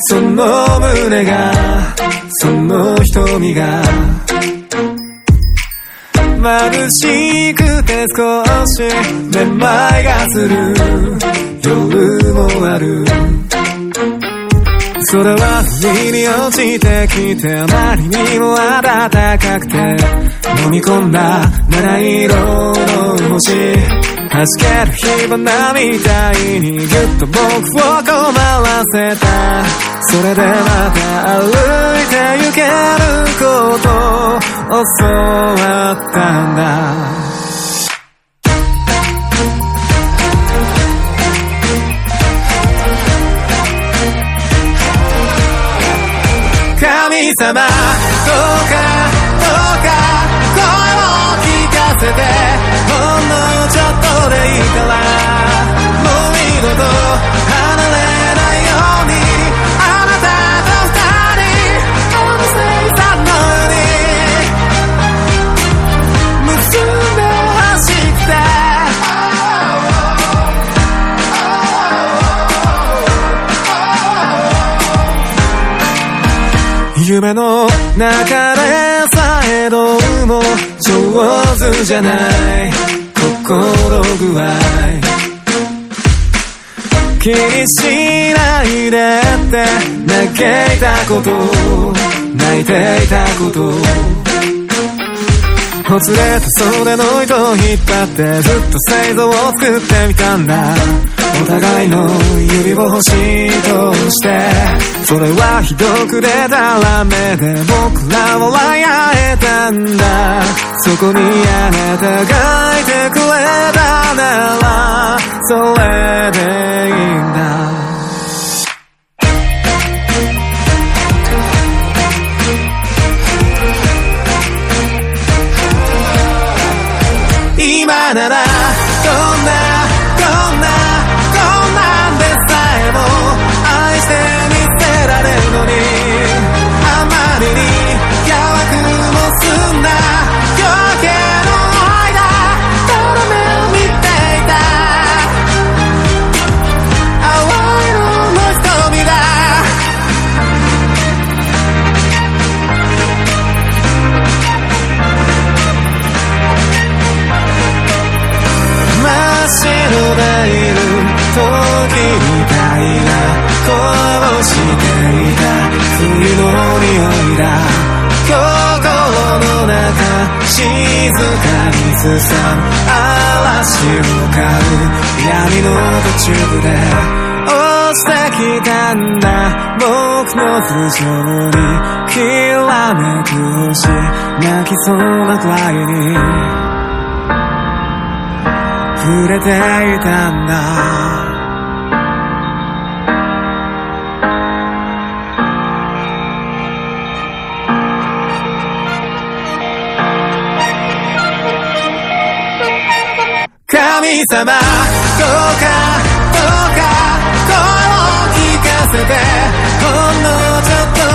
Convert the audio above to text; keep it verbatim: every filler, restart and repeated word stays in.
その胸がその瞳が眩しくて少しめまいがする夜もある。空は海に落ちてきてあまりにも暖かくて飲み込んだ七色の星弾ける火花みたいにぎゅっと僕を困らせた。それでまた歩いて行けることを教わったんだ。神様どうかどうか声を聞かせてほんのちょっとでいいからもう二度と離れないようにあなたと二人この星座のように結んでほしくて夢の中でさえどうも上手じゃない心具合気にしないでって嘆いたこと泣いていたことほつれた袖の糸を引っ張ってずっと星座を作ってみたんだ。お互いの指を星としてそれはひどく出たらめで僕らを笑い合えたんだ。そこにあなたがいてくれたならそれでいいんだ。今ならどんなどんなこんなんでさえも愛してみせられるのにあまりに邪悪もすんな夜明けの間ただ目を見ていた淡い色の瞳だ真っ白な色時みたいな声をしていた冬の匂いだ心の中静かにすさむ嵐を飼う闇の途中で落ちてきたんだ僕の頭上にきらめく星泣きそうなくらいに触れていたんだ。神様どうかどうか声を聞かせてほんのちょっと